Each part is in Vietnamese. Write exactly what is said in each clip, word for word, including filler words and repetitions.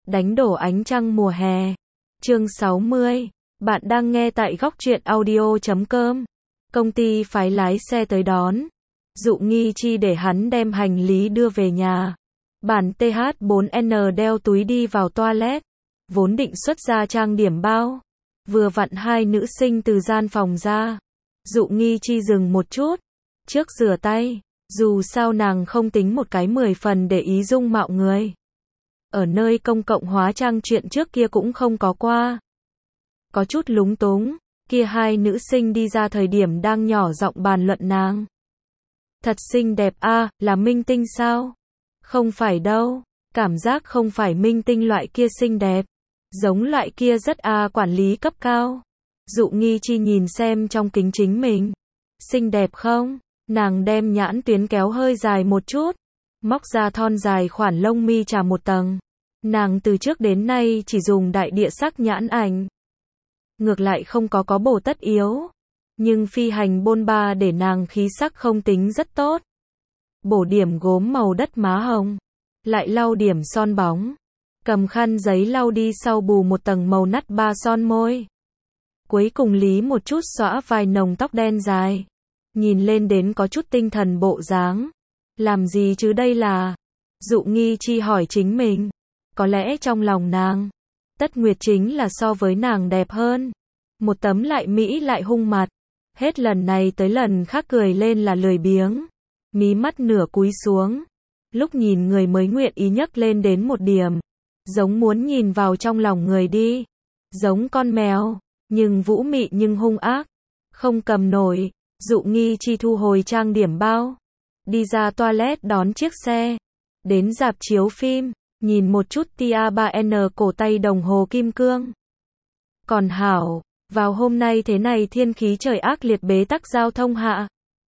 Đánh đổ ánh trăng mùa hè. Chương sáu mươi. Bạn đang nghe tại góc truyện audio chấm com. Công ty phái lái xe tới đón. Dụ Nghi Chi để hắn đem hành lý đưa về nhà. Bản T H bốn N đeo túi đi vào toilet. Vốn định xuất ra trang điểm bao. Vừa vặn hai nữ sinh từ gian phòng ra. Dụ Nghi Chi dừng một chút. Trước rửa tay. Dù sao nàng không tính một cái mười phần để ý dung mạo người. Ở nơi công cộng hóa trang chuyện trước kia cũng không có qua. Có chút lúng túng, kia hai nữ sinh đi ra thời điểm đang nhỏ giọng bàn luận nàng. Thật xinh đẹp a, à, là minh tinh sao? Không phải đâu, cảm giác không phải minh tinh loại kia xinh đẹp. Giống loại kia rất a à, quản lý cấp cao. Dụ Nghi Chi nhìn xem trong kính chính mình. Xinh đẹp không? Nàng đem nhãn tuyến kéo hơi dài một chút. Móc ra thon dài khoản lông mi trà một tầng. Nàng từ trước đến nay chỉ dùng đại địa sắc nhãn ảnh. Ngược lại không có có bổ tất yếu. Nhưng phi hành bôn ba để nàng khí sắc không tính rất tốt. Bổ điểm gốm màu đất má hồng. Lại lau điểm son bóng. Cầm khăn giấy lau đi sau bù một tầng màu nắt ba son môi. Cuối cùng lý một chút xõa vài nồng tóc đen dài. Nhìn lên đến có chút tinh thần bộ dáng. Làm gì chứ đây là? Dụ Nghi Chi hỏi chính mình. Có lẽ trong lòng nàng, Tất Nguyệt chính là so với nàng đẹp hơn. Một tấm lại mỹ lại hung mặt. Hết lần này tới lần khác cười lên là lười biếng. Mí mắt nửa cúi xuống. Lúc nhìn người mới nguyện ý nhấc lên đến một điểm. Giống muốn nhìn vào trong lòng người đi. Giống con mèo. Nhưng vũ mị nhưng hung ác. Không cầm nổi. Dụ Nghi Chi thu hồi trang điểm bao. Đi ra toilet đón chiếc xe. Đến rạp chiếu phim. Nhìn một chút T A ba N cổ tay đồng hồ kim cương. Còn hảo, vào hôm nay thế này thiên khí trời ác liệt bế tắc giao thông hạ.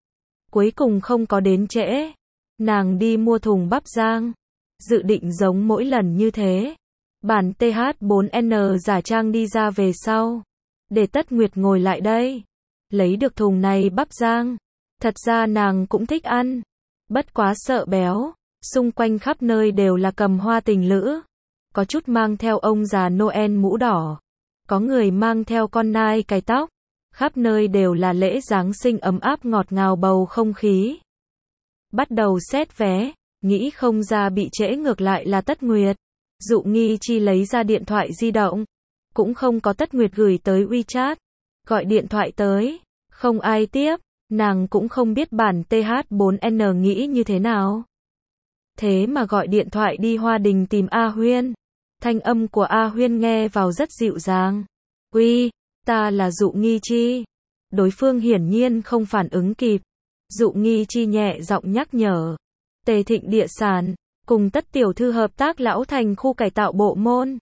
Cuối cùng không có đến trễ. Nàng đi mua thùng bắp rang. Dự định giống mỗi lần như thế. Bản T H bốn N giả trang đi ra về sau. Để Tất Nguyệt ngồi lại đây. Lấy được thùng này bắp rang. Thật ra nàng cũng thích ăn. Bất quá sợ béo. Xung quanh khắp nơi đều là cầm hoa tình lữ. Có chút mang theo ông già Noel mũ đỏ. Có người mang theo con nai cài tóc. Khắp nơi đều là lễ Giáng sinh ấm áp ngọt ngào bầu không khí. Bắt đầu xét vé. Nghĩ không ra bị trễ ngược lại là Tất Nguyệt. Dụ Nghi Chi lấy ra điện thoại di động. Cũng không có Tất Nguyệt gửi tới WeChat. Gọi điện thoại tới. Không ai tiếp. Nàng cũng không biết bản T H bốn N nghĩ như thế nào. Thế mà gọi điện thoại đi Hoa Đình tìm A Huyên. Thanh âm của A Huyên nghe vào rất dịu dàng. Uy, ta là Dụ Nghi Chi. Đối phương hiển nhiên không phản ứng kịp. Dụ Nghi Chi nhẹ giọng nhắc nhở. Tề Thịnh Địa Sản, cùng Tất tiểu thư hợp tác lão thành khu cải tạo bộ môn.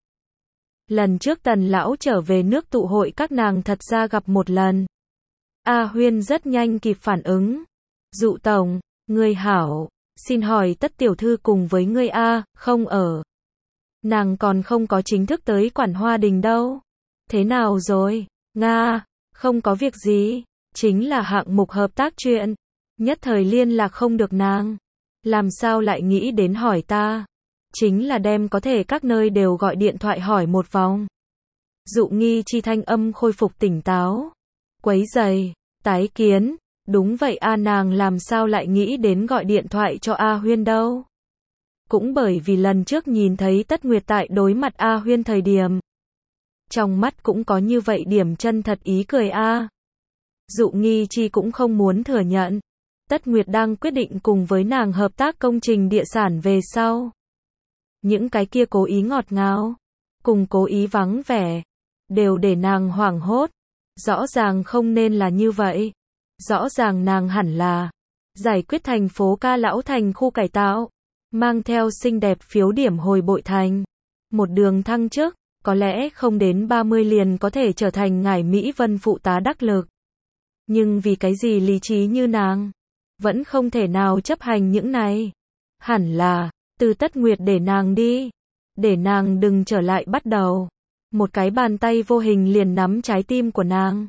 Lần trước Tần lão trở về nước tụ hội các nàng thật ra gặp một lần. A Huyên rất nhanh kịp phản ứng. Dụ tổng, người hảo. Xin hỏi Tất tiểu thư cùng với ngươi A, không ở. Nàng còn không có chính thức tới quản Hoa Đình đâu. Thế nào rồi? Nga, không có việc gì. Chính là hạng mục hợp tác chuyện. Nhất thời liên lạc không được nàng. Làm sao lại nghĩ đến hỏi ta? Chính là đem có thể các nơi đều gọi điện thoại hỏi một vòng. Dụ Nghi Chi thanh âm khôi phục tỉnh táo. Quấy giày, tái kiến. Đúng vậy a, nàng làm sao lại nghĩ đến gọi điện thoại cho A Huyên đâu. Cũng bởi vì lần trước nhìn thấy Tất Nguyệt tại đối mặt A Huyên thời điểm. Trong mắt cũng có như vậy điểm chân thật ý cười a. Dụ Nghi Chi cũng không muốn thừa nhận. Tất Nguyệt đang quyết định cùng với nàng hợp tác công trình địa sản về sau. Những cái kia cố ý ngọt ngào. Cùng cố ý vắng vẻ. Đều để nàng hoảng hốt. Rõ ràng không nên là như vậy. Rõ ràng nàng hẳn là giải quyết thành phố ca lão thành khu cải tạo, mang theo xinh đẹp phiếu điểm hồi bội thành. Một đường thăng chức, có lẽ không đến ba mươi liền có thể trở thành ngải Mỹ Vân phụ tá đắc lực. Nhưng vì cái gì lý trí như nàng, vẫn không thể nào chấp hành những này. Hẳn là, từ Tất Nguyệt để nàng đi, để nàng đừng trở lại bắt đầu. Một cái bàn tay vô hình liền nắm trái tim của nàng.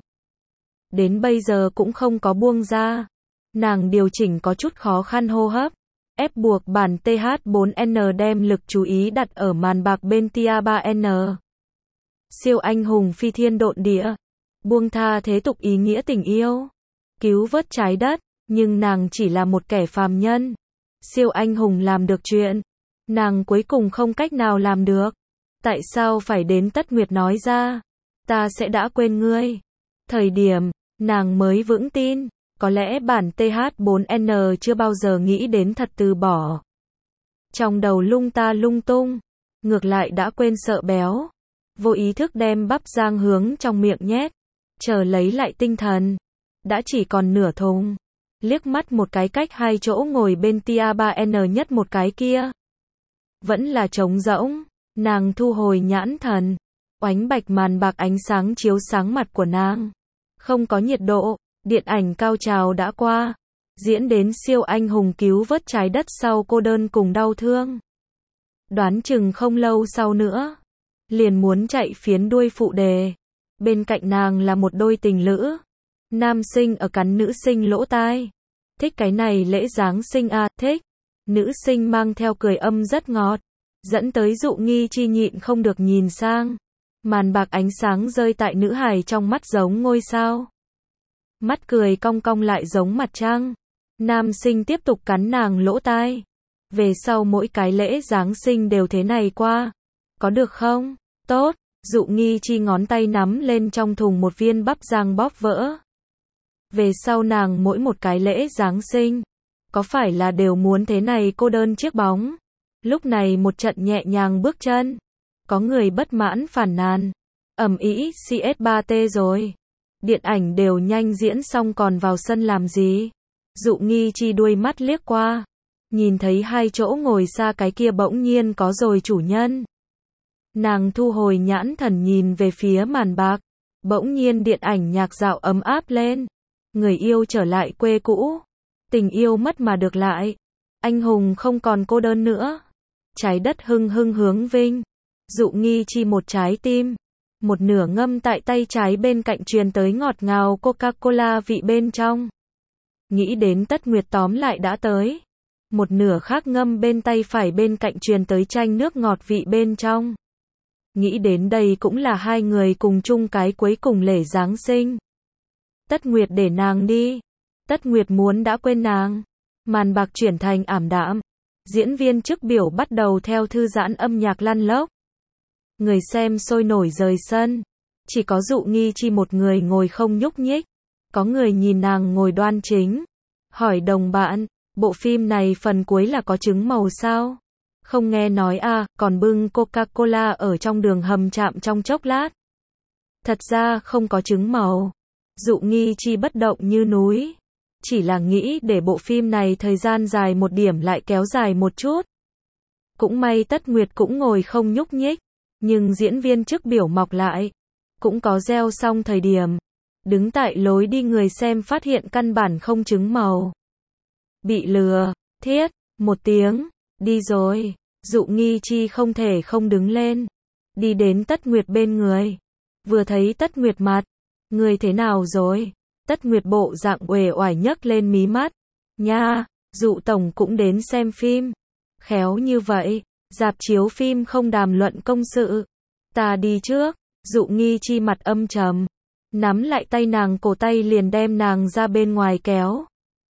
Đến bây giờ cũng không có buông ra. Nàng điều chỉnh có chút khó khăn hô hấp. ép buộc bản T H bốn N đem lực chú ý đặt ở màn bạc bên Tia ba N. Siêu anh hùng phi thiên độn địa, buông tha thế tục ý nghĩa tình yêu, cứu vớt trái đất, nhưng nàng chỉ là một kẻ phàm nhân. Siêu anh hùng làm được chuyện, nàng cuối cùng không cách nào làm được. Tại sao phải đến Tất Nguyệt nói ra, ta sẽ đã quên ngươi. Thời điểm, nàng mới vững tin, có lẽ bản T H bốn N chưa bao giờ nghĩ đến thật từ bỏ. Trong đầu lung ta lung tung, ngược lại đã quên sợ béo. Vô ý thức đem bắp rang hướng trong miệng nhét, chờ lấy lại tinh thần. Đã chỉ còn nửa thùng. Liếc mắt một cái cách hai chỗ ngồi bên Tia ba N nhất một cái kia. Vẫn là trống rỗng, nàng thu hồi nhãn thần. Oánh bạch màn bạc ánh sáng chiếu sáng mặt của nàng. Không có nhiệt độ, điện ảnh cao trào đã qua. Diễn đến siêu anh hùng cứu vớt trái đất sau cô đơn cùng đau thương. Đoán chừng không lâu sau nữa, liền muốn chạy phiến đuôi phụ đề. Bên cạnh nàng là một đôi tình lữ. Nam sinh ở cắn nữ sinh lỗ tai. Thích cái này lễ Giáng sinh à, thích. Nữ sinh mang theo cười âm rất ngọt. Dẫn tới Dụ Nghi Chi nhịn không được nhìn sang. Màn bạc ánh sáng rơi tại nữ hài trong mắt giống ngôi sao. Mắt cười cong cong lại giống mặt trăng. Nam sinh tiếp tục cắn nàng lỗ tai. Về sau mỗi cái lễ Giáng sinh đều thế này qua. Có được không? Tốt. Dụ Nghi Chi ngón tay nắm lên trong thùng một viên bắp rang bóp vỡ. Về sau nàng mỗi một cái lễ Giáng sinh, có phải là đều muốn thế này cô đơn chiếc bóng. Lúc này một trận nhẹ nhàng bước chân. Có người bất mãn phản nàn. Ầm ĩ C S ba T rồi. Điện ảnh đều nhanh diễn xong còn vào sân làm gì? Dụ Nghi Chi đuôi mắt liếc qua. Nhìn thấy hai chỗ ngồi xa cái kia bỗng nhiên có rồi chủ nhân. Nàng thu hồi nhãn thần nhìn về phía màn bạc. Bỗng nhiên điện ảnh nhạc dạo ấm áp lên. Người yêu trở lại quê cũ. Tình yêu mất mà được lại. Anh hùng không còn cô đơn nữa. Trái đất hưng hưng hướng vinh. Dụ Nghi Chi một trái tim. Một nửa ngâm tại tay trái bên cạnh truyền tới ngọt ngào Coca-Cola vị bên trong. Nghĩ đến Tất Nguyệt tóm lại đã tới. Một nửa khác ngâm bên tay phải bên cạnh truyền tới chanh nước ngọt vị bên trong. Nghĩ đến đây cũng là hai người cùng chung cái cuối cùng lễ Giáng sinh. Tất Nguyệt để nàng đi. Tất Nguyệt muốn đã quên nàng. Màn bạc chuyển thành ảm đạm. Diễn viên trước biểu bắt đầu theo thư giãn âm nhạc lăn lóc. Người xem sôi nổi rời sân. Chỉ có Dụ Nghi Chi một người ngồi không nhúc nhích. Có người nhìn nàng ngồi đoan chính. Hỏi đồng bạn, bộ phim này phần cuối là có trứng màu sao? Không nghe nói à, còn bưng Coca-Cola ở trong đường hầm chạm trong chốc lát. Thật ra không có trứng màu. Dụ Nghi Chi bất động như núi. Chỉ là nghĩ để bộ phim này thời gian dài một điểm lại kéo dài một chút. Cũng may Tất Nguyệt cũng ngồi không nhúc nhích. Nhưng diễn viên trước biểu mọc lại. Cũng có gieo xong thời điểm. Đứng tại lối đi người xem phát hiện căn bản không trứng màu. Bị lừa. Thiết. Một tiếng. Đi rồi. Dụ Nghi Chi không thể không đứng lên. Đi đến Tất Nguyệt bên người. Vừa thấy Tất Nguyệt mặt. Người thế nào rồi? Tất Nguyệt bộ dạng uể oải nhấc lên mí mắt. Nha, Dụ tổng cũng đến xem phim. Khéo như vậy, rạp chiếu phim không đàm luận công sự. Ta đi trước. Dụ Nghi Chi mặt âm trầm. Nắm lại tay nàng cổ tay liền đem nàng ra bên ngoài kéo.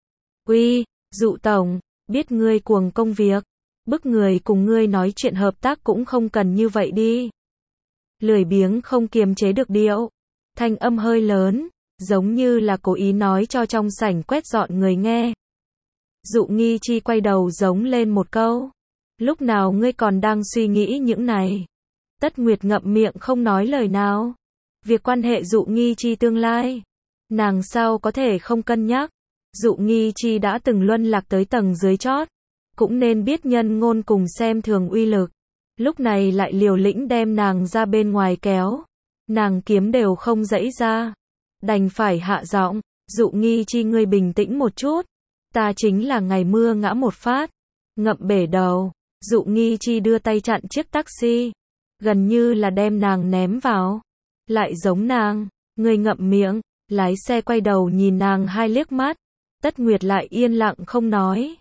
Uy, Dụ tổng, biết ngươi cuồng công việc. Bức người cùng ngươi nói chuyện hợp tác cũng không cần như vậy đi. Lười biếng không kiềm chế được điệu. Thanh âm hơi lớn, giống như là cố ý nói cho trong sảnh quét dọn người nghe. Dụ Nghi Chi quay đầu giống lên một câu. Lúc nào ngươi còn đang suy nghĩ những này? Tất Nguyệt ngậm miệng không nói lời nào. Việc quan hệ Dụ Nghi Chi tương lai, nàng sao có thể không cân nhắc. Dụ Nghi Chi đã từng luân lạc tới tầng dưới chót, cũng nên biết nhân ngôn cùng xem thường uy lực. Lúc này lại liều lĩnh đem nàng ra bên ngoài kéo. Nàng kiếm đều không dãy ra. Đành phải hạ giọng. Dụ Nghi Chi ngươi bình tĩnh một chút. Ta chính là ngày mưa ngã một phát. Ngậm bể đầu. Dụ Nghi Chi đưa tay chặn chiếc taxi. Gần như là đem nàng ném vào. Lại giống nàng. Ngươi ngậm miệng. Lái xe quay đầu nhìn nàng hai liếc mắt. Tất Nguyệt lại yên lặng không nói.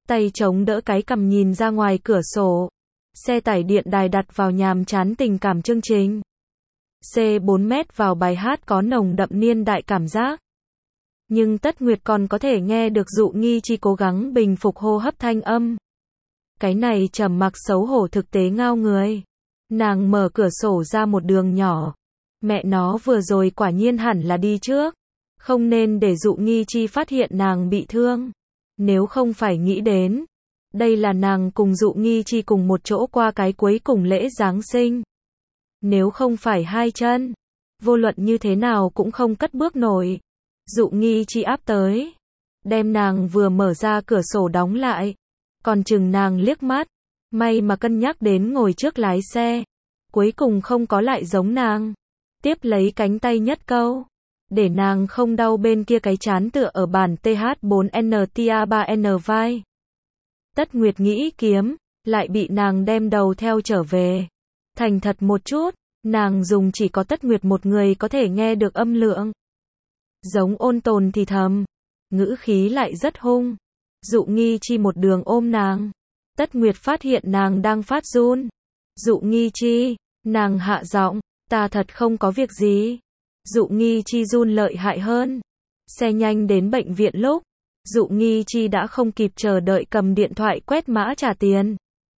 tay chống đỡ cái cằm nhìn ra ngoài cửa sổ. Xe tải điện đài đặt vào nhàm chán tình cảm chương trình. C bốn mét vào bài hát có nồng đậm niên đại cảm giác. Nhưng Tất Nguyệt còn có thể nghe được Dụ Nghi Chi cố gắng bình phục hô hấp thanh âm. Cái này trầm mặc xấu hổ thực tế ngao người. Nàng mở cửa sổ ra một đường nhỏ. Mẹ nó vừa rồi quả nhiên hẳn là đi trước. Không nên để Dụ Nghi Chi phát hiện nàng bị thương. Nếu không phải nghĩ đến. Đây là nàng cùng Dụ Nghi Chi cùng một chỗ qua cái cuối cùng lễ Giáng sinh. Nếu không phải hai chân. Vô luận như thế nào cũng không cất bước nổi. Dụ Nghi Chi áp tới. Đem nàng vừa mở ra cửa sổ đóng lại. Còn chừng nàng liếc mắt. May mà cân nhắc đến ngồi trước lái xe. Cuối cùng không có lại giống nàng. Tiếp lấy cánh tay nhất câu. Để nàng không đau bên kia cái chán tựa ở bàn T H bốn N T A ba N vai. Tất Nguyệt nghĩ kiếm. Lại bị nàng đem đầu theo trở về. Thành thật một chút. Nàng dùng chỉ có Tất Nguyệt một người có thể nghe được âm lượng. Giống ôn tồn thì thầm. Ngữ khí lại rất hung. Dụ Nghi Chi một đường ôm nàng. Tất Nguyệt phát hiện nàng đang phát run. Dụ Nghi Chi. Nàng hạ giọng. Ta thật không có việc gì. Dụ Nghi Chi run lợi hại hơn. Xe nhanh đến bệnh viện lúc. Dụ Nghi Chi đã không kịp chờ đợi cầm điện thoại quét mã trả tiền.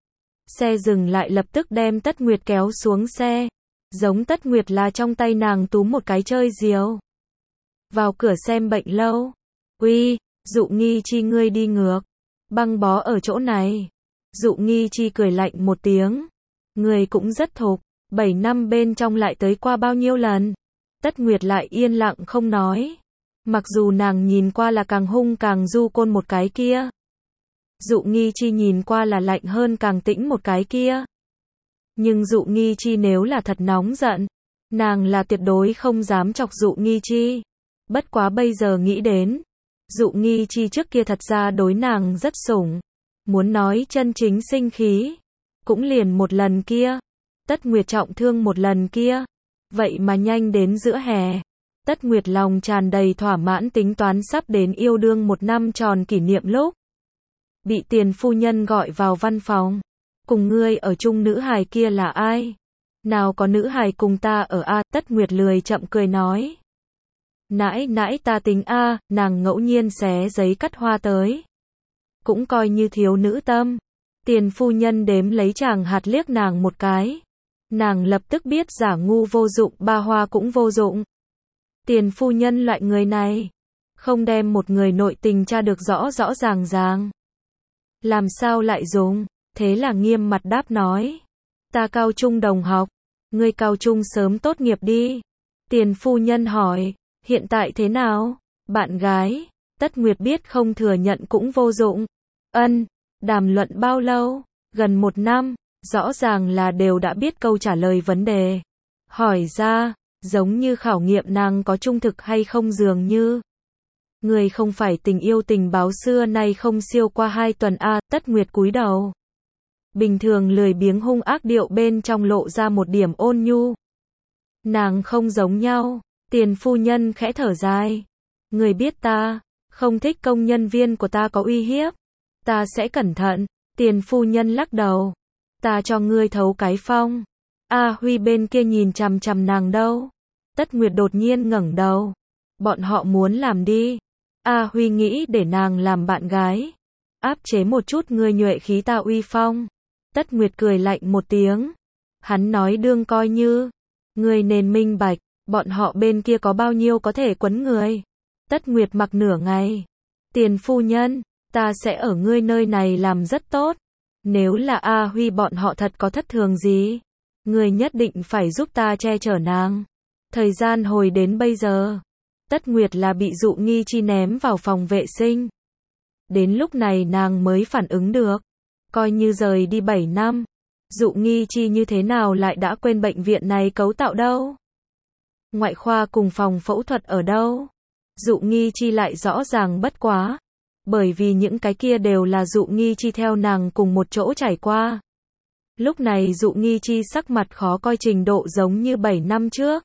Xe dừng lại lập tức đem Tất Nguyệt kéo xuống xe. Giống Tất Nguyệt là trong tay nàng túm một cái chơi diều. Vào cửa xem bệnh lâu. Uy, Dụ Nghi Chi ngươi đi ngược. Băng bó ở chỗ này. Dụ Nghi Chi cười lạnh một tiếng. Người cũng rất thục. Bảy năm bên trong lại tới qua bao nhiêu lần. Tất Nguyệt lại yên lặng không nói. Mặc dù nàng nhìn qua là càng hung càng du côn một cái kia. Dụ Nghi Chi nhìn qua là lạnh hơn càng tĩnh một cái kia. Nhưng Dụ Nghi Chi nếu là thật nóng giận. Nàng là tuyệt đối không dám chọc Dụ Nghi Chi. Bất quá bây giờ nghĩ đến. Dụ Nghi Chi trước kia thật ra đối nàng rất sủng. Muốn nói chân chính sinh khí. Cũng liền một lần kia. Tất Nguyệt trọng thương một lần kia. Vậy mà nhanh đến giữa hè. Tất Nguyệt lòng tràn đầy thỏa mãn tính toán sắp đến yêu đương một năm tròn kỷ niệm lúc. Bị tiền phu nhân gọi vào văn phòng. Cùng ngươi ở chung nữ hài kia là ai? Nào có nữ hài cùng ta ở A? Tất Nguyệt lười chậm cười nói. Nãi nãi ta tính A, nàng ngẫu nhiên xé giấy cắt hoa tới. Cũng coi như thiếu nữ tâm. Tiền phu nhân đếm lấy chàng hạt liếc nàng một cái. Nàng lập tức biết giả ngu vô dụng, ba hoa cũng vô dụng. Tiền phu nhân loại người này. Không đem một người nội tình tra được rõ rõ ràng ràng. Làm sao lại dùng? Thế là nghiêm mặt đáp nói. Ta cao trung đồng học. Ngươi cao trung sớm tốt nghiệp đi. Tiền phu nhân hỏi. Hiện tại thế nào? Bạn gái. Tất Nguyệt biết không thừa nhận cũng vô dụng. Ân. Đàm luận bao lâu? Gần một năm. Rõ ràng là đều đã biết câu trả lời vấn đề. Hỏi ra. Giống như khảo nghiệm nàng có trung thực hay không dường như. Người không phải tình yêu tình báo xưa nay không siêu qua hai tuần A. Tất Nguyệt cúi đầu. Bình thường lười biếng hung ác điệu bên trong lộ ra một điểm ôn nhu. Nàng không giống nhau. Tiền phu nhân khẽ thở dài. Người biết ta. Không thích công nhân viên của ta có uy hiếp. Ta sẽ cẩn thận. Tiền phu nhân lắc đầu. Ta cho ngươi thấu cái phong. A Huy bên kia nhìn chằm chằm nàng đâu. Tất Nguyệt đột nhiên ngẩng đầu. Bọn họ muốn làm đi. A Huy nghĩ để nàng làm bạn gái. Áp chế một chút ngươi nhuệ khí ta uy phong. Tất Nguyệt cười lạnh một tiếng. Hắn nói đương coi như. Ngươi nên minh bạch. Bọn họ bên kia có bao nhiêu có thể quấn người. Tất Nguyệt mặc nửa ngày. Tiền phu nhân. Ta sẽ ở ngươi nơi này làm rất tốt. Nếu là A Huy bọn họ thật có thất thường gì. Ngươi nhất định phải giúp ta che chở nàng. Thời gian hồi đến bây giờ. Tất Nguyệt là bị Dụ Nghi Chi ném vào phòng vệ sinh. Đến lúc này nàng mới phản ứng được. Coi như rời đi bảy năm. Dụ Nghi Chi như thế nào lại đã quên bệnh viện này cấu tạo đâu? Ngoại khoa cùng phòng phẫu thuật ở đâu? Dụ Nghi Chi lại rõ ràng bất quá. Bởi vì những cái kia đều là Dụ Nghi Chi theo nàng cùng một chỗ trải qua. Lúc này Dụ Nghi Chi sắc mặt khó coi trình độ giống như bảy năm trước.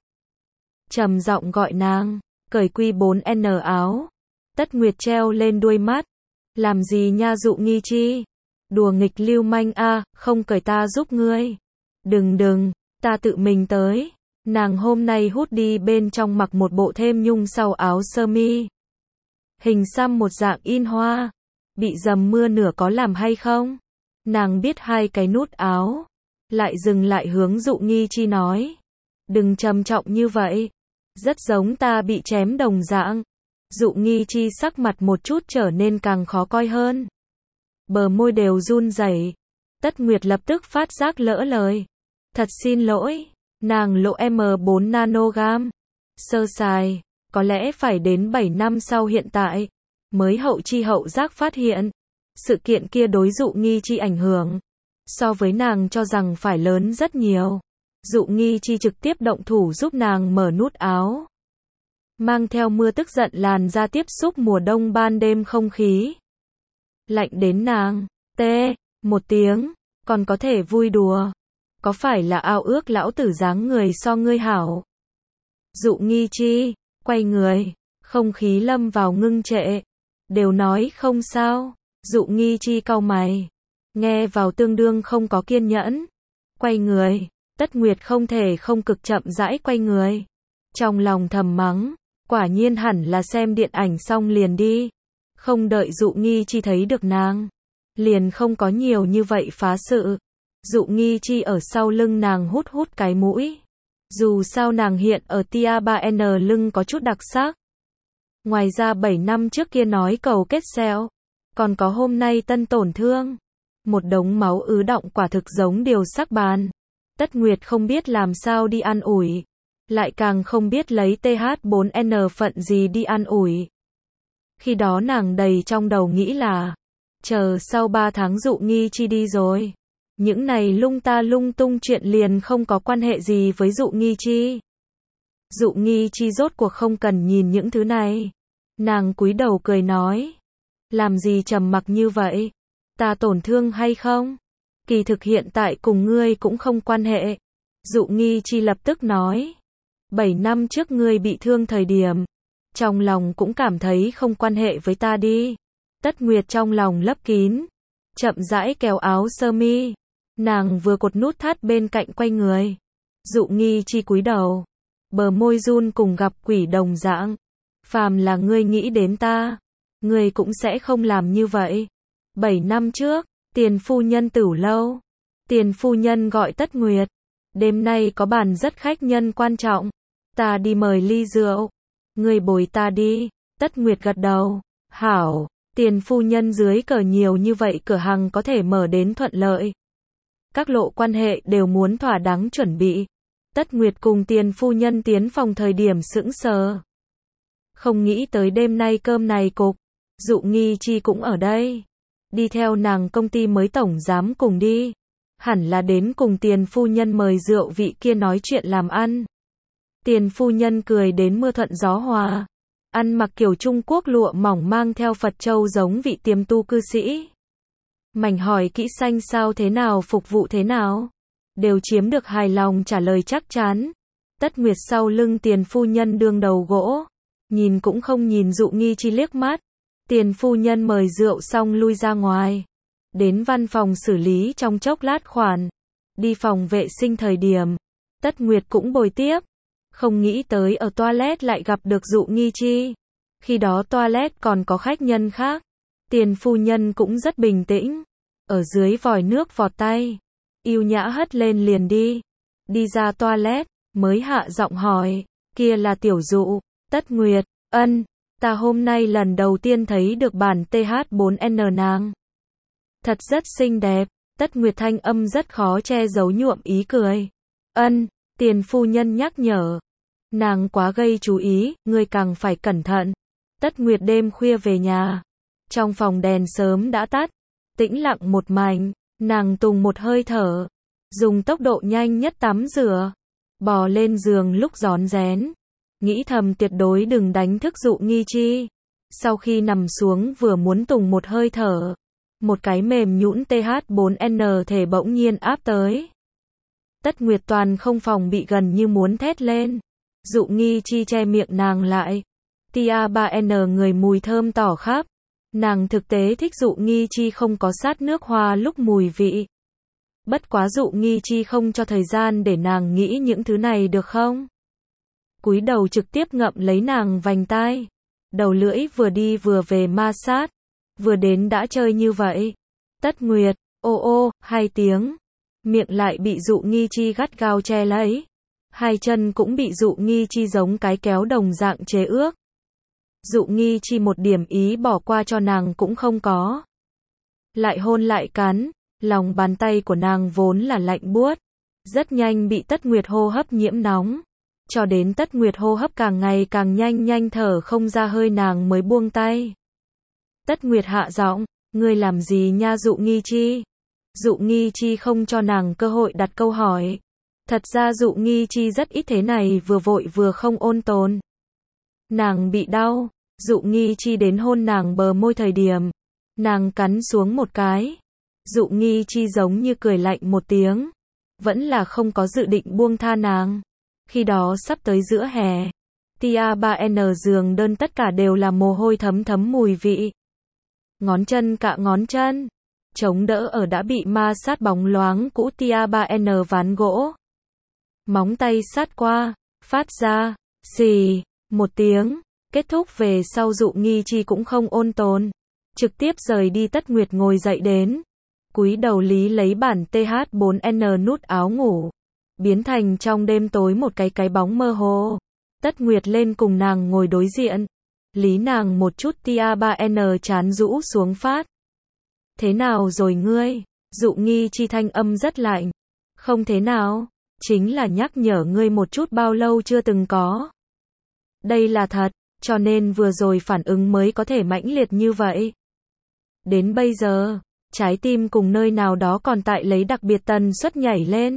Trầm giọng gọi nàng, cởi quy bốn N áo. Tất Nguyệt treo lên đuôi mắt. Làm gì nha Dụ Nghi Chi? Đùa nghịch lưu manh a, không cởi ta giúp ngươi. Đừng đừng, ta tự mình tới. Nàng hôm nay hút đi bên trong mặc một bộ thêm nhung sau áo sơ mi. Hình xăm một dạng in hoa. Bị dầm mưa nửa có làm hay không? Nàng biết hai cái nút áo. Lại dừng lại hướng Dụ Nghi Chi nói. Đừng trầm trọng như vậy. Rất giống ta bị chém đồng dạng. Dụ Nghi Chi sắc mặt một chút trở nên càng khó coi hơn. Bờ môi đều run rẩy. Tất Nguyệt lập tức phát giác lỡ lời. Thật xin lỗi, nàng lộ M bốn nanogam. Sơ sài, có lẽ phải đến bảy năm sau hiện tại, mới hậu chi hậu giác phát hiện. Sự kiện kia đối Dụ Nghi Chi ảnh hưởng. So với nàng cho rằng phải lớn rất nhiều. Dụ Nghi Chi trực tiếp động thủ giúp nàng mở nút áo. Mang theo mưa tức giận làn ra tiếp xúc mùa đông ban đêm không khí. Lạnh đến nàng, tê, một tiếng, còn có thể vui đùa. Có phải là ao ước lão tử dáng người so ngươi hảo? Dụ Nghi Chi, quay người, không khí lâm vào ngưng trệ. Đều nói không sao, Dụ Nghi Chi cau mày. Nghe vào tương đương không có kiên nhẫn. Quay người, Tất Nguyệt không thể không cực chậm rãi quay người. Trong lòng thầm mắng, quả nhiên hẳn là xem điện ảnh xong liền đi. Không đợi Dụ Nghi Chi thấy được nàng, liền không có nhiều như vậy phá sự. Dụ Nghi Chi ở sau lưng nàng hút hút cái mũi. Dù sao nàng hiện ở tia ba N lưng có chút đặc sắc. Ngoài ra bảy năm trước kia nói cầu kết sẹo, còn có hôm nay tân tổn thương. Một đống máu ứ đọng quả thực giống điều sắc bàn. Tất Nguyệt không biết làm sao đi an ủi. Lại càng không biết lấy T H bốn N phận gì đi an ủi. Khi đó nàng đầy trong đầu nghĩ là, chờ sau ba tháng Dụ Nghi Chi đi rồi. Những này lung ta lung tung chuyện liền không có quan hệ gì với Dụ Nghi Chi. Dụ Nghi Chi rốt cuộc không cần nhìn những thứ này. Nàng cúi đầu cười nói. Làm gì trầm mặc như vậy? Ta tổn thương hay không? Kỳ thực hiện tại cùng ngươi cũng không quan hệ. Dụ Nghi Chi lập tức nói. Bảy năm trước ngươi bị thương thời điểm. Trong lòng cũng cảm thấy không quan hệ với ta đi. Tất Nguyệt trong lòng lấp kín. Chậm rãi kéo áo sơ mi. Nàng vừa cột nút thắt bên cạnh quay người. Dụ Nghi Chi cúi đầu. Bờ môi run cùng gặp quỷ đồng dạng. Phàm là ngươi nghĩ đến ta, ngươi cũng sẽ không làm như vậy. Bảy năm trước, tiền phu nhân tửu lâu. Tiền phu nhân gọi Tất Nguyệt. Đêm nay có bàn rất khách nhân quan trọng. Ta đi mời ly rượu. Ngươi bồi ta đi. Tất Nguyệt gật đầu. Hảo, tiền phu nhân dưới cờ nhiều như vậy cửa hàng có thể mở đến thuận lợi. Các lộ quan hệ đều muốn thỏa đáng chuẩn bị. Tất Nguyệt cùng tiền phu nhân tiến phòng thời điểm sững sờ. Không nghĩ tới đêm nay cơm này cục. Dụ Nghi Chi cũng ở đây. Đi theo nàng công ty mới tổng giám cùng đi. Hẳn là đến cùng tiền phu nhân mời rượu vị kia nói chuyện làm ăn. Tiền phu nhân cười đến mưa thuận gió hòa. Ăn mặc kiểu Trung Quốc lụa mỏng mang theo Phật châu giống vị tiềm tu cư sĩ. Mảnh hỏi kỹ xanh sao thế nào phục vụ thế nào. Đều chiếm được hài lòng trả lời chắc chắn. Tất Nguyệt sau lưng tiền phu nhân đương đầu gỗ. Nhìn cũng không nhìn Dụ Nghi Chi liếc mắt. Tiền phu nhân mời rượu xong lui ra ngoài. Đến văn phòng xử lý trong chốc lát khoản. Đi phòng vệ sinh thời điểm. Tất Nguyệt cũng bồi tiếp. Không nghĩ tới ở toilet lại gặp được Dụ Nghi Chi. Khi đó toilet còn có khách nhân khác. Tiền phu nhân cũng rất bình tĩnh. Ở dưới vòi nước vọt tay. Yêu nhã hất lên liền đi. Đi ra toilet, mới hạ giọng hỏi. Kia là tiểu Dụ. Tất Nguyệt, ân. Ta hôm nay lần đầu tiên thấy được bản T H bốn N nàng. Thật rất xinh đẹp. Tất Nguyệt thanh âm rất khó che giấu nhuộm ý cười. Ân, tiền phu nhân nhắc nhở. Nàng quá gây chú ý, ngươi càng phải cẩn thận. Tất Nguyệt đêm khuya về nhà. Trong phòng đèn sớm đã tắt. Tĩnh lặng một mảnh. Nàng tùng một hơi thở. Dùng tốc độ nhanh nhất tắm rửa. Bò lên giường lúc rón rén. Nghĩ thầm tuyệt đối đừng đánh thức Dụ Nghi Chi. Sau khi nằm xuống vừa muốn tùng một hơi thở. Một cái mềm nhũn T H bốn N thể bỗng nhiên áp tới. Tất Nguyệt toàn không phòng bị gần như muốn thét lên. Dụ Nghi Chi che miệng nàng lại. Tia ba N người mùi thơm tỏ khắp. Nàng thực tế thích Dụ Nghi Chi không có sát nước hoa lúc mùi vị. Bất quá Dụ Nghi Chi không cho thời gian để nàng nghĩ những thứ này được không? Cúi đầu trực tiếp ngậm lấy nàng vành tai. Đầu lưỡi vừa đi vừa về ma sát. Vừa đến đã chơi như vậy. Tất Nguyệt, ô ô, hai tiếng. Miệng lại bị Dụ Nghi Chi gắt gao che lấy. Hai chân cũng bị Dụ Nghi Chi giống cái kéo đồng dạng chế ước. Dụ Nghi Chi một điểm ý bỏ qua cho nàng cũng không có. Lại hôn lại cắn, lòng bàn tay của nàng vốn là lạnh buốt. Rất nhanh bị Tất Nguyệt hô hấp nhiễm nóng. Cho đến Tất Nguyệt hô hấp càng ngày càng nhanh nhanh thở không ra hơi nàng mới buông tay. Tất Nguyệt hạ giọng, ngươi làm gì nha Dụ Nghi Chi? Dụ Nghi Chi không cho nàng cơ hội đặt câu hỏi. Thật ra Dụ Nghi Chi rất ít thế này vừa vội vừa không ôn tồn. Nàng bị đau, Dụ Nghi Chi đến hôn nàng bờ môi thời điểm. Nàng cắn xuống một cái. Dụ Nghi Chi giống như cười lạnh một tiếng. Vẫn là không có dự định buông tha nàng. Khi đó sắp tới giữa hè. Tia ba N giường đơn tất cả đều là mồ hôi thấm thấm mùi vị. Ngón chân cạ ngón chân. Chống đỡ ở đã bị ma sát bóng loáng cũ Tia ba N ván gỗ. Móng tay sát qua, phát ra, xì, một tiếng. Kết thúc về sau Dụ Nghi Chi cũng không ôn tồn. Trực tiếp rời đi. Tất Nguyệt ngồi dậy đến. Cúi đầu lý lấy bản T H bốn N nút áo ngủ. Biến thành trong đêm tối một cái cái bóng mơ hồ. Tất Nguyệt lên cùng nàng ngồi đối diện. Lý nàng một chút Tia ba N chán rũ xuống phát. Thế nào rồi ngươi? Dụ Nghi Chi thanh âm rất lạnh. Không thế nào. Chính là nhắc nhở ngươi một chút bao lâu chưa từng có. Đây là thật. Cho nên vừa rồi phản ứng mới có thể mãnh liệt như vậy. Đến bây giờ, trái tim cùng nơi nào đó còn tại lấy đặc biệt tần suất nhảy lên.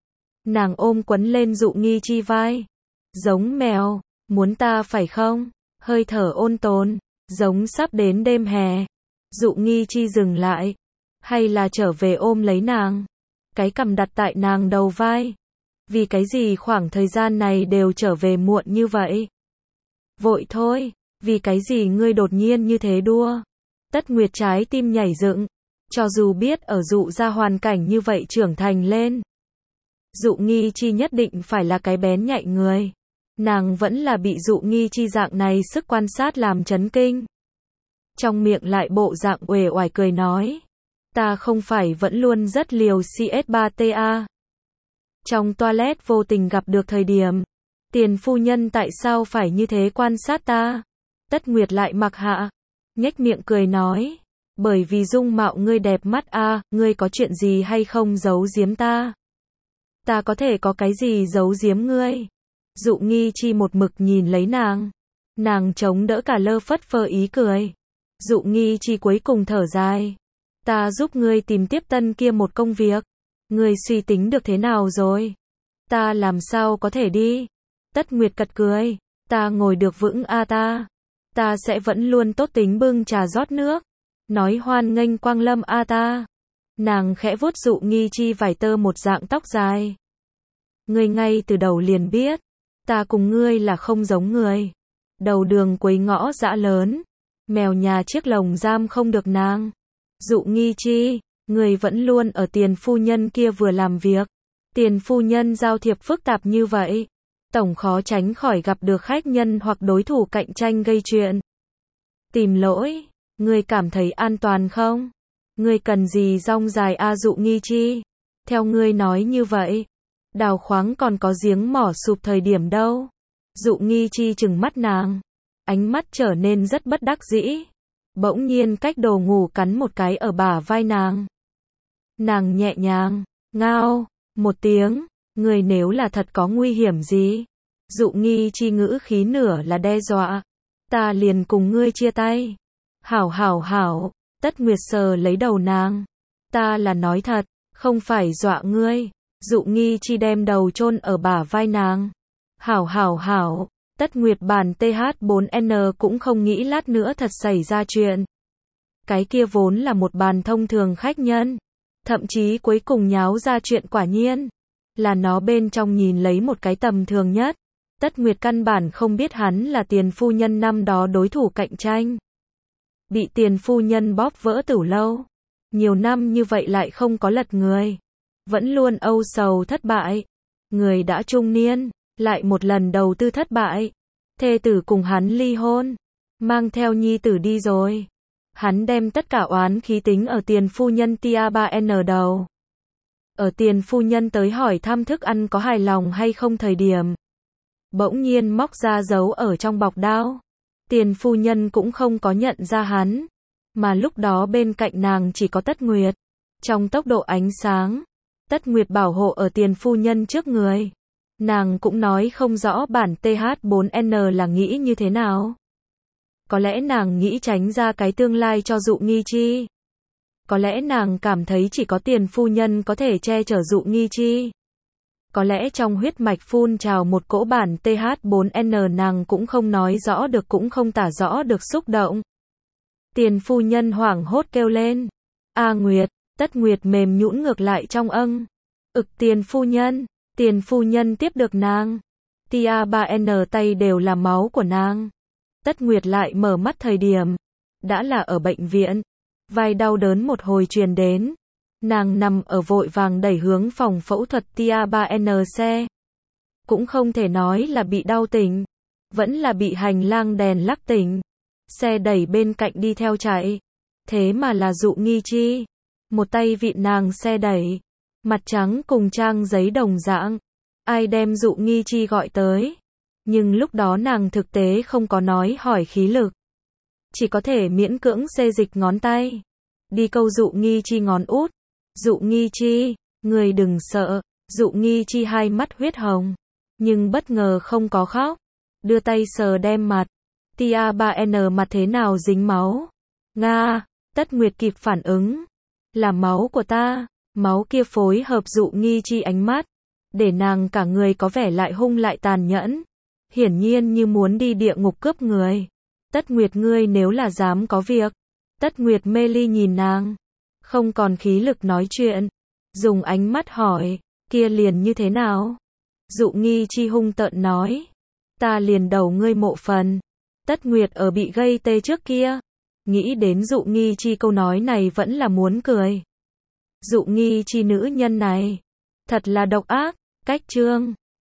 Nàng ôm quấn lên Dụ Nghi Chi vai. Giống mèo, muốn ta phải không? Hơi thở ôn tồn, giống sắp đến đêm hè. Dụ Nghi Chi dừng lại. Hay là trở về ôm lấy nàng. Cái cằm đặt tại nàng đầu vai. Vì cái gì khoảng thời gian này đều trở về muộn như vậy? Vội thôi, vì cái gì ngươi đột nhiên như thế đua? Tất Nguyệt trái tim nhảy dựng. Cho dù biết ở Dụ ra hoàn cảnh như vậy trưởng thành lên. Dụ Nghi Chi nhất định phải là cái bén nhạy người. Nàng vẫn là bị Dụ Nghi Chi dạng này sức quan sát làm chấn kinh. Trong miệng lại bộ dạng uể oải cười nói. Ta không phải vẫn luôn rất liều C S ba T A. Trong toilet vô tình gặp được thời điểm. Tiền phu nhân tại sao phải như thế quan sát ta? Tất Nguyệt lại mặc hạ. Nhếch miệng cười nói. Bởi vì dung mạo ngươi đẹp mắt a, à, ngươi có chuyện gì hay không giấu giếm ta? Ta có thể có cái gì giấu giếm ngươi? Dụ Nghi Chi một mực nhìn lấy nàng. Nàng chống đỡ cả lơ phất phơ ý cười. Dụ Nghi Chi cuối cùng thở dài. Ta giúp ngươi tìm tiếp tân kia một công việc. Ngươi suy tính được thế nào rồi? Ta làm sao có thể đi? Tất Nguyệt cật cười. Ta ngồi được vững a à ta. Ta sẽ vẫn luôn tốt tính bưng trà rót nước. Nói hoan nghênh quang lâm a à ta. Nàng khẽ vuốt Dụ Nghi Chi vải tơ một dạng tóc dài. Ngươi ngay từ đầu liền biết. Ta cùng ngươi là không giống người. Đầu đường quấy ngõ dã lớn. Mèo nhà chiếc lồng giam không được nàng. Dụ Nghi Chi, ngươi vẫn luôn ở tiền phu nhân kia vừa làm việc. Tiền phu nhân giao thiệp phức tạp như vậy. Tổng khó tránh khỏi gặp được khách nhân hoặc đối thủ cạnh tranh gây chuyện. Tìm lỗi, ngươi cảm thấy an toàn không? Ngươi cần gì rong dài a Dụ Nghi Chi? Theo ngươi nói như vậy, đào khoáng còn có giếng mỏ sụp thời điểm đâu? Dụ Nghi Chi trừng mắt nàng, ánh mắt trở nên rất bất đắc dĩ. Bỗng nhiên cách đồ ngủ cắn một cái ở bả vai nàng. Nàng nhẹ nhàng, ngao, một tiếng, ngươi nếu là thật có nguy hiểm gì? Dụ Nghi Chi ngữ khí nửa là đe dọa. Ta liền cùng ngươi chia tay. Hảo hảo hảo, Tất Nguyệt sờ lấy đầu nàng. Ta là nói thật, không phải dọa ngươi. Dụ Nghi Chi đem đầu chôn ở bả vai nàng. Hảo hảo hảo, Tất Nguyệt bản T H bốn N cũng không nghĩ lát nữa thật xảy ra chuyện. Cái kia vốn là một bàn thông thường khách nhân. Thậm chí cuối cùng nháo ra chuyện quả nhiên. Là nó bên trong nhìn lấy một cái tầm thường nhất. Tất Nguyệt căn bản không biết hắn là tiền phu nhân năm đó đối thủ cạnh tranh. bị tiền phu nhân bóp vỡ tửu lâu. Nhiều năm như vậy lại không có lật người. Vẫn luôn âu sầu thất bại. Người đã trung niên, lại một lần đầu tư thất bại. Thê tử cùng hắn ly hôn, mang theo nhi tử đi rồi. Hắn đem tất cả oán khí tính ở tiền phu nhân tia ba N đầu. Ở tiền phu nhân tới hỏi thăm thức ăn có hài lòng hay không thời điểm. Bỗng nhiên móc ra giấu ở trong bọc đao. Tiền phu nhân cũng không có nhận ra hắn. Mà lúc đó bên cạnh nàng chỉ có Tất Nguyệt. Trong tốc độ ánh sáng, Tất Nguyệt bảo hộ ở tiền phu nhân trước người. Nàng cũng nói không rõ bản T H bốn N là nghĩ như thế nào. Có lẽ nàng nghĩ tránh ra cái tương lai cho Dụ Nghi Chi. Có lẽ nàng cảm thấy chỉ có tiền phu nhân có thể che chở Dụ Nghi Chi. Có lẽ trong huyết mạch phun trào một cỗ bản T H bốn N nàng cũng không nói rõ được cũng không tả rõ được xúc động. Tiền phu nhân hoảng hốt kêu lên. A Nguyệt, Tất Nguyệt mềm nhũn ngược lại trong âng. Ực tiền phu nhân, tiền phu nhân tiếp được nàng. Tia ba N tay đều là máu của nàng. Tất Nguyệt lại mở mắt thời điểm. Đã là ở bệnh viện. Vai đau đớn một hồi truyền đến. Nàng nằm ở vội vàng đẩy hướng phòng phẫu thuật tia ba N xe. Cũng không thể nói là bị đau tỉnh. Vẫn là bị hành lang đèn lắc tỉnh. Xe đẩy bên cạnh đi theo chạy. Thế mà là Dụ Nghi Chi. Một tay vịn nàng xe đẩy. Mặt trắng cùng trang giấy đồng dạng. Ai đem Dụ Nghi Chi gọi tới. Nhưng lúc đó nàng thực tế không có nói hỏi khí lực. Chỉ có thể miễn cưỡng xê dịch ngón tay. Đi câu Dụ Nghi Chi ngón út. Dụ Nghi Chi, người đừng sợ. Dụ Nghi Chi hai mắt huyết hồng. Nhưng bất ngờ không có khóc. Đưa tay sờ đem mặt. Tia ba N mặt thế nào dính máu. Nga, Tất Nguyệt kịp phản ứng. Là máu của ta. Máu kia phối hợp Dụ Nghi Chi ánh mắt. Để nàng cả người có vẻ lại hung lại tàn nhẫn. Hiển nhiên như muốn đi địa ngục cướp người. Tất Nguyệt ngươi nếu là dám có việc. Tất Nguyệt mê ly nhìn nàng. Không còn khí lực nói chuyện. Dùng ánh mắt hỏi. Kia liền như thế nào? Dụ Nghi Chi hung tợn nói. Ta liền đầu ngươi mộ phần. Tất Nguyệt ở bị gây tê trước kia. Nghĩ đến Dụ Nghi Chi câu nói này vẫn là muốn cười. Dụ Nghi Chi nữ nhân này. Thật là độc ác. Cách chương.